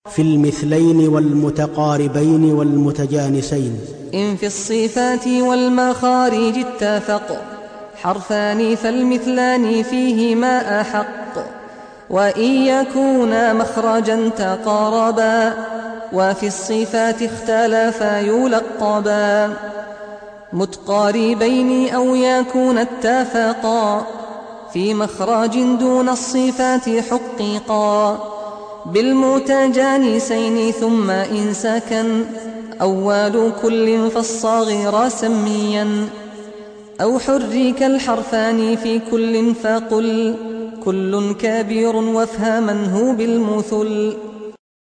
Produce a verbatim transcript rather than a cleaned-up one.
في المثلين والمتقاربين والمتجانسين. إن في الصفات والمخارج اتفق حرفان فالمثلان فيهما أحق، وإن يكونا مخرجا تقاربا وفي الصفات اختلفا يلقبا، متقاربين أو يكون اتفقا في مخرج دون الصفات حققا، بالمتجانسين ثم إن سكن أول كل فالصاغر سميا، أو حرك الحرفان في كل فقل كل كبير وافهمنه بالمثل.